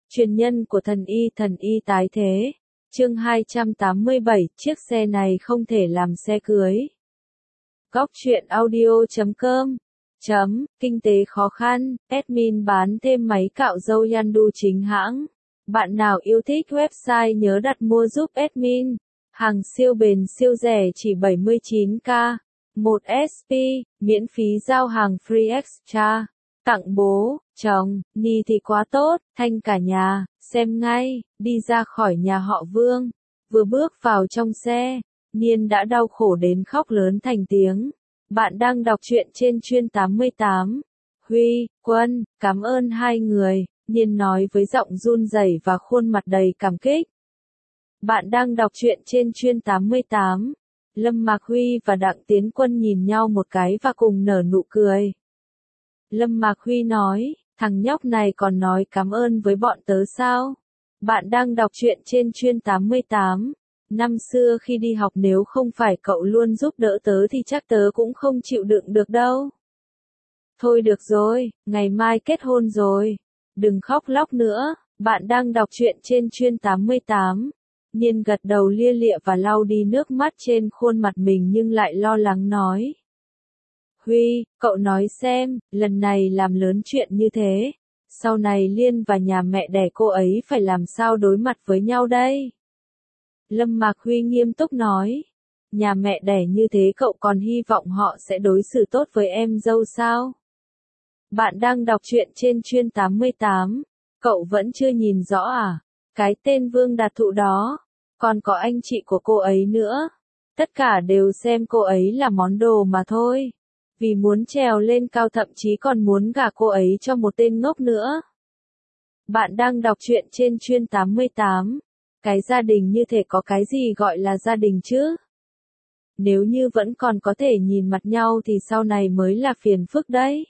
Truyền nhân của thần y tái thế. Chương 287, chiếc xe này không thể làm xe cưới. Góc truyện audio.com Kinh tế khó khăn, admin bán thêm máy cạo râu Yandu chính hãng. Bạn nào yêu thích website nhớ đặt mua giúp admin. Hàng siêu bền siêu rẻ chỉ 79k. 1 SP, miễn phí giao hàng free extra. Tặng bố, chồng, ni thì quá tốt, thanh cả nhà, xem ngay, đi ra khỏi nhà họ Vương. Vừa bước vào trong xe, Niên đã đau khổ đến khóc lớn thành tiếng. Bạn đang đọc truyện trên Chuyên 88. Huy, Quân, cảm ơn hai người, Niên nói với giọng run rẩy và khuôn mặt đầy cảm kích. Bạn đang đọc truyện trên Chuyên 88. Lâm Mạc Huy và Đặng Tiến Quân nhìn nhau một cái và cùng nở nụ cười. Lâm Mạc Huy nói, thằng nhóc này còn nói cảm ơn với bọn tớ sao? Bạn đang đọc truyện trên Chuyên 88. Năm xưa khi đi học nếu không phải cậu luôn giúp đỡ tớ thì chắc tớ cũng không chịu đựng được đâu. Thôi được rồi, ngày mai kết hôn rồi. Đừng khóc lóc nữa. Bạn đang đọc truyện trên Chuyên 88. Niên gật đầu lia lịa và lau đi nước mắt trên khuôn mặt mình nhưng lại lo lắng nói. Huy, cậu nói xem, lần này làm lớn chuyện như thế, sau này Liên và nhà mẹ đẻ cô ấy phải làm sao đối mặt với nhau đây? Lâm Mạc Huy nghiêm túc nói, nhà mẹ đẻ như thế cậu còn hy vọng họ sẽ đối xử tốt với em dâu sao? Bạn đang đọc truyện trên Chuyên 88, cậu vẫn chưa nhìn rõ à? Cái tên Vương Đạt Thụ đó, còn có anh chị của cô ấy nữa, tất cả đều xem cô ấy là món đồ mà thôi. Vì muốn trèo lên cao thậm chí còn muốn gả cô ấy cho một tên ngốc nữa. Bạn đang đọc truyện trên Chuyên 88. Cái gia đình như thế có cái gì gọi là gia đình chứ? Nếu như vẫn còn có thể nhìn mặt nhau thì sau này mới là phiền phức đấy.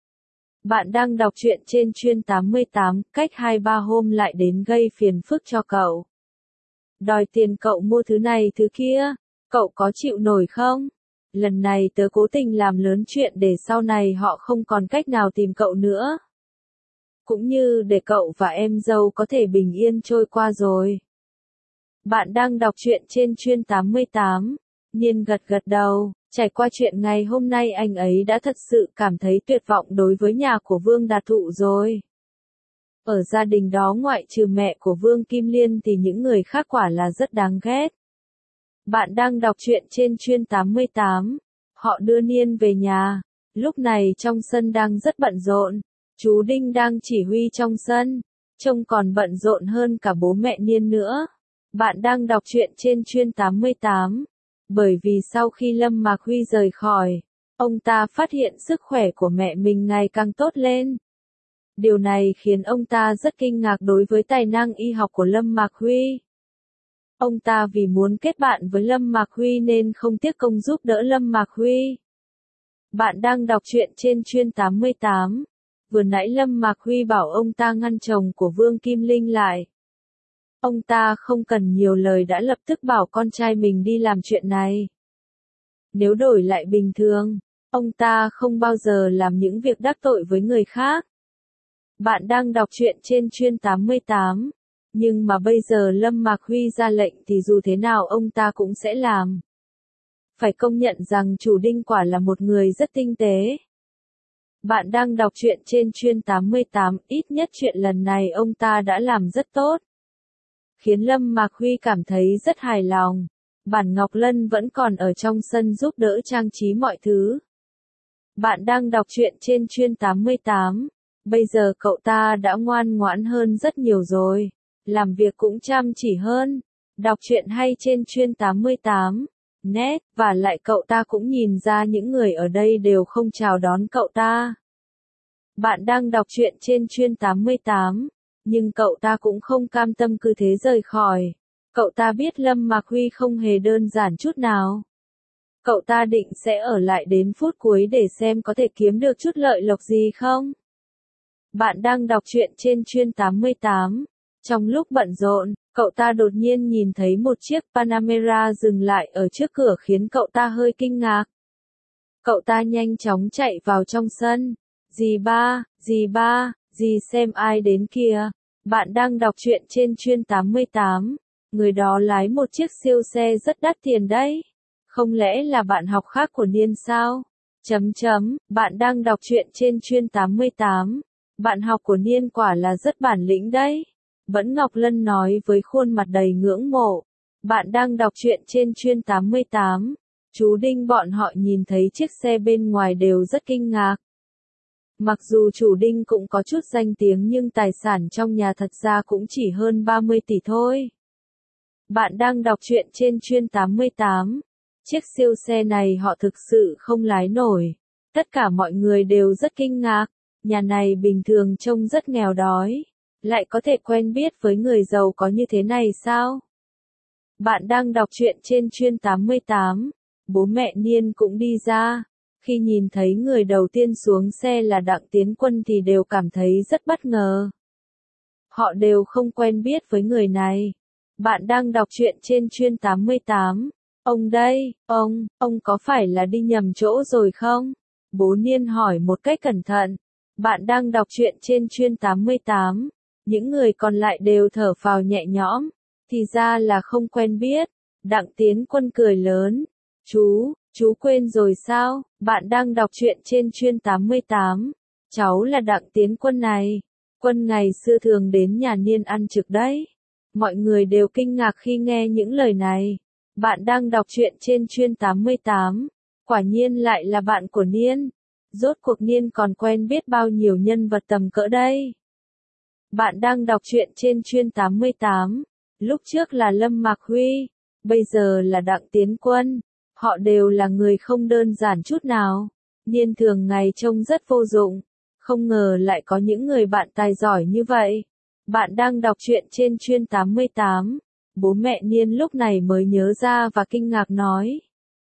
Bạn đang đọc truyện trên Chuyên 88, cách 2-3 hôm lại đến gây phiền phức cho cậu. Đòi tiền cậu mua thứ này thứ kia, cậu có chịu nổi không? Lần này tớ cố tình làm lớn chuyện để sau này họ không còn cách nào tìm cậu nữa. Cũng như để cậu và em dâu có thể bình yên trôi qua rồi. Bạn đang đọc truyện trên Chuyên 88. Niên gật gật đầu, trải qua chuyện ngày hôm nay anh ấy đã thật sự cảm thấy tuyệt vọng đối với nhà của Vương Đạt Thụ rồi. Ở gia đình đó ngoại trừ mẹ của Vương Kim Liên thì những người khác quả là rất đáng ghét. Bạn đang đọc truyện trên Chuyên 88. Họ đưa Niên về nhà. Lúc này trong sân đang rất bận rộn. Chú Đinh đang chỉ huy trong sân. Trông còn bận rộn hơn cả bố mẹ Niên nữa. Bạn đang đọc truyện trên Chuyên 88. Bởi vì sau khi Lâm Mạc Huy rời khỏi, ông ta phát hiện sức khỏe của mẹ mình ngày càng tốt lên. Điều này khiến ông ta rất kinh ngạc đối với tài năng y học của Lâm Mạc Huy. Ông ta vì muốn kết bạn với Lâm Mạc Huy nên không tiếc công giúp đỡ Lâm Mạc Huy. Bạn đang đọc truyện trên Chuyên 88. Vừa nãy Lâm Mạc Huy bảo ông ta ngăn chồng của Vương Kim Linh lại. Ông ta không cần nhiều lời đã lập tức bảo con trai mình đi làm chuyện này. Nếu đổi lại bình thường, ông ta không bao giờ làm những việc đắc tội với người khác. Bạn đang đọc truyện trên Chuyên 88. Nhưng mà bây giờ Lâm Mạc Huy ra lệnh thì dù thế nào ông ta cũng sẽ làm. Phải công nhận rằng chủ Đinh quả là một người rất tinh tế. Bạn đang đọc truyện trên Chuyên 88, ít nhất chuyện lần này ông ta đã làm rất tốt. Khiến Lâm Mạc Huy cảm thấy rất hài lòng. Bản Ngọc Lân vẫn còn ở trong sân giúp đỡ trang trí mọi thứ. Bạn đang đọc truyện trên Chuyên 88. Bây giờ cậu ta đã ngoan ngoãn hơn rất nhiều rồi. Làm việc cũng chăm chỉ hơn. Đọc truyện hay trên Chuyên 88. Net, và lại cậu ta cũng nhìn ra những người ở đây đều không chào đón cậu ta. Bạn đang đọc truyện trên Chuyên 88. Nhưng cậu ta cũng không cam tâm cứ thế rời khỏi. Cậu ta biết Lâm Mạc Huy không hề đơn giản chút nào. Cậu ta định sẽ ở lại đến phút cuối để xem có thể kiếm được chút lợi lộc gì không. Bạn đang đọc truyện trên Chuyên 88. Trong lúc bận rộn, cậu ta đột nhiên nhìn thấy một chiếc Panamera dừng lại ở trước cửa khiến cậu ta hơi kinh ngạc. Cậu ta nhanh chóng chạy vào trong sân. Dì ba, dì xem ai đến kìa. Bạn đang đọc truyện trên chuyên 88. Người đó lái một chiếc siêu xe rất đắt tiền đấy. Không lẽ là bạn học khác của Niên sao? Bạn đang đọc truyện trên chuyên 88. Bạn học của Niên quả là rất bản lĩnh đấy. Vẫn Ngọc Lân nói với khuôn mặt đầy ngưỡng mộ. Bạn đang đọc truyện trên chuyên 88. Chú Đinh bọn họ nhìn thấy chiếc xe bên ngoài đều rất kinh ngạc. Mặc dù chủ Đinh cũng có chút danh tiếng nhưng tài sản trong nhà thật ra cũng chỉ hơn 30 tỷ thôi. Bạn đang đọc truyện trên chuyên 88. Chiếc siêu xe này họ thực sự không lái nổi. Tất cả mọi người đều rất kinh ngạc. Nhà này bình thường trông rất nghèo đói. Lại có thể quen biết với người giàu có như thế này sao? Bạn đang đọc truyện trên chuyên 88. Bố mẹ Niên cũng đi ra. Khi nhìn thấy người đầu tiên xuống xe là Đặng Tiến Quân thì đều cảm thấy rất bất ngờ. Họ đều không quen biết với người này. Bạn đang đọc truyện trên chuyên 88. Ông đây, ông có phải là đi nhầm chỗ rồi không? Bố Niên hỏi một cách cẩn thận. Bạn đang đọc truyện trên chuyên 88. Những người còn lại đều thở phào nhẹ nhõm. Thì ra là không quen biết. Đặng Tiến Quân cười lớn. Chú quên rồi sao? Bạn đang đọc truyện trên chuyên 88. Cháu là Đặng Tiến Quân này. Quân ngày xưa thường đến nhà Niên ăn trực đấy. Mọi người đều kinh ngạc khi nghe những lời này. Bạn đang đọc truyện trên chuyên 88. Quả nhiên lại là bạn của Niên. Rốt cuộc Niên còn quen biết bao nhiêu nhân vật tầm cỡ đây. Bạn đang đọc truyện trên chuyên 88. Lúc trước là Lâm Mạc Huy. Bây giờ là Đặng Tiến Quân. Họ đều là người không đơn giản chút nào. Niên thường ngày trông rất vô dụng. Không ngờ lại có những người bạn tài giỏi như vậy. Bạn đang đọc truyện trên chuyên 88. Bố mẹ Niên lúc này mới nhớ ra và kinh ngạc nói.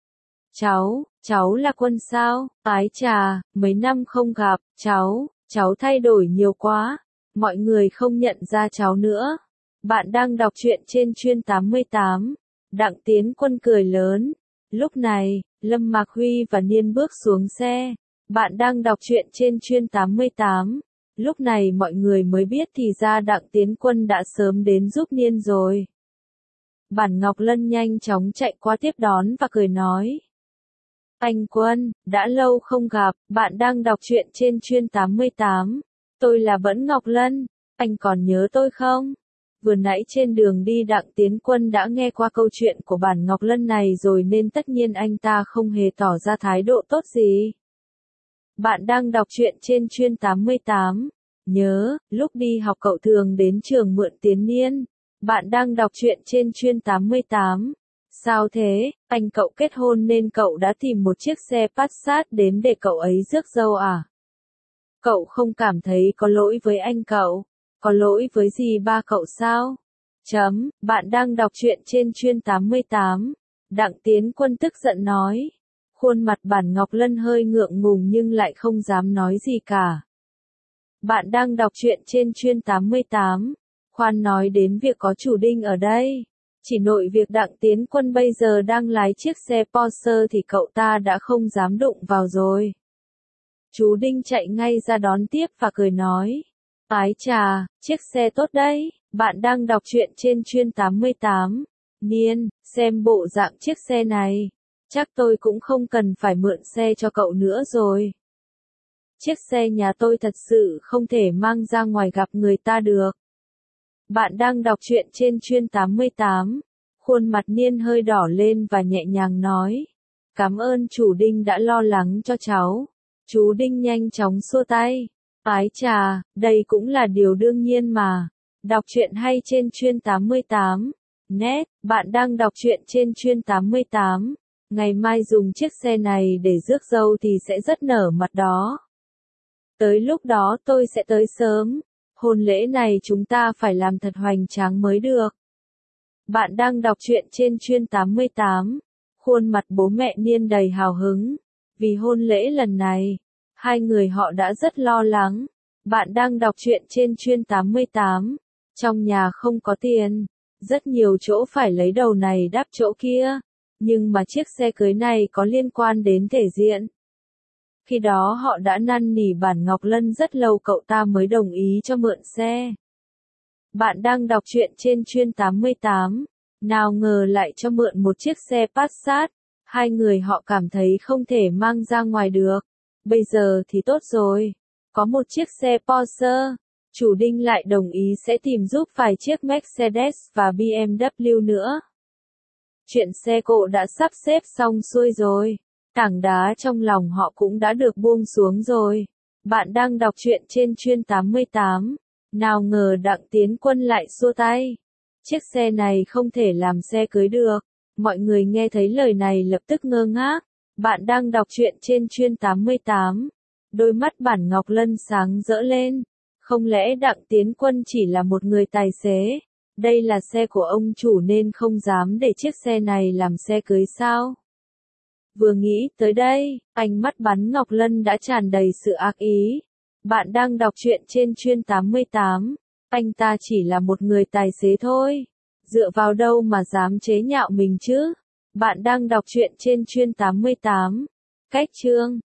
Cháu là Quân sao? Ái chà, mấy năm không gặp, cháu thay đổi nhiều quá. Mọi người không nhận ra cháu nữa. Bạn đang đọc truyện trên chuyên 88. Đặng Tiến Quân cười lớn. Lúc này, Lâm Mạc Huy và Niên bước xuống xe. Bạn đang đọc truyện trên chuyên 88. Lúc này mọi người mới biết thì ra Đặng Tiến Quân đã sớm đến giúp Niên rồi. Bản Ngọc Lân nhanh chóng chạy qua tiếp đón và cười nói. Anh Quân, đã lâu không gặp, bạn đang đọc truyện trên chuyên 88. Tôi là Vẫn Ngọc Lân, anh còn nhớ tôi không? Vừa nãy trên đường đi Đặng Tiến Quân đã nghe qua câu chuyện của bản Ngọc Lân này rồi nên tất nhiên anh ta không hề tỏ ra thái độ tốt gì. Bạn đang đọc truyện trên chuyên 88. Nhớ, lúc đi học cậu thường đến trường mượn tiền Niên. Bạn đang đọc truyện trên chuyên 88. Sao thế, anh cậu kết hôn nên cậu đã tìm một chiếc xe Passat đến để cậu ấy rước dâu à? Cậu không cảm thấy có lỗi với anh cậu? Có lỗi với gì ba cậu sao? Bạn đang đọc truyện trên chuyên 88. Đặng Tiến Quân tức giận nói. Khuôn mặt bản Ngọc Lân hơi ngượng ngùng nhưng lại không dám nói gì cả. Bạn đang đọc truyện trên chuyên 88. Khoan nói đến việc có chủ Đinh ở đây. Chỉ nội việc Đặng Tiến Quân bây giờ đang lái chiếc xe Porsche thì cậu ta đã không dám đụng vào rồi. Chú Đinh chạy ngay ra đón tiếp và cười nói. Ái chà, chiếc xe tốt đấy. Bạn đang đọc truyện trên chuyên 88. Niên, xem bộ dạng chiếc xe này. Chắc tôi cũng không cần phải mượn xe cho cậu nữa rồi. Chiếc xe nhà tôi thật sự không thể mang ra ngoài gặp người ta được. Bạn đang đọc truyện trên chuyên 88. Khuôn mặt Niên hơi đỏ lên và nhẹ nhàng nói. Cảm ơn chủ Đinh đã lo lắng cho cháu. Chú Đinh nhanh chóng xua tay. Ái chà, đây cũng là điều đương nhiên mà. Đọc truyện hay trên chuyên 88. Net, bạn đang đọc truyện trên chuyên 88. Ngày mai dùng chiếc xe này để rước dâu thì sẽ rất nở mặt đó. Tới lúc đó tôi sẽ tới sớm. Hôn lễ này chúng ta phải làm thật hoành tráng mới được. Bạn đang đọc truyện trên chuyên 88. Khuôn mặt bố mẹ Niên đầy hào hứng. Vì hôn lễ lần này, hai người họ đã rất lo lắng. Bạn đang đọc truyện trên chuyên 88. Trong nhà không có tiền. Rất nhiều chỗ phải lấy đầu này đắp chỗ kia. Nhưng mà chiếc xe cưới này có liên quan đến thể diện. Khi đó họ đã năn nỉ bản Ngọc Lân rất lâu cậu ta mới đồng ý cho mượn xe. Bạn đang đọc truyện trên chuyên 88. Nào ngờ lại cho mượn một chiếc xe Passat. Hai người họ cảm thấy không thể mang ra ngoài được. Bây giờ thì tốt rồi. Có một chiếc xe Porsche. Chủ Đinh lại đồng ý sẽ tìm giúp vài chiếc Mercedes và BMW nữa. Chuyện xe cộ đã sắp xếp xong xuôi rồi. Tảng đá trong lòng họ cũng đã được buông xuống rồi. Bạn đang đọc truyện trên chuyên 88. Nào ngờ Đặng Tiến Quân lại xua tay. Chiếc xe này không thể làm xe cưới được. Mọi người nghe thấy lời này lập tức ngơ ngác. Bạn đang đọc truyện trên chuyên 88. Đôi mắt Bản Ngọc Lân sáng rỡ lên. Không lẽ Đặng Tiến Quân chỉ là một người tài xế? Đây là xe của ông chủ nên không dám để chiếc xe này làm xe cưới sao? Vừa nghĩ tới đây, ánh mắt bắn Ngọc Lân đã tràn đầy sự ác ý. Bạn đang đọc truyện trên chuyên 88. Anh ta chỉ là một người tài xế thôi. Dựa vào đâu mà dám chế nhạo mình chứ? Bạn đang đọc truyện trên chuyên 88. Cách chương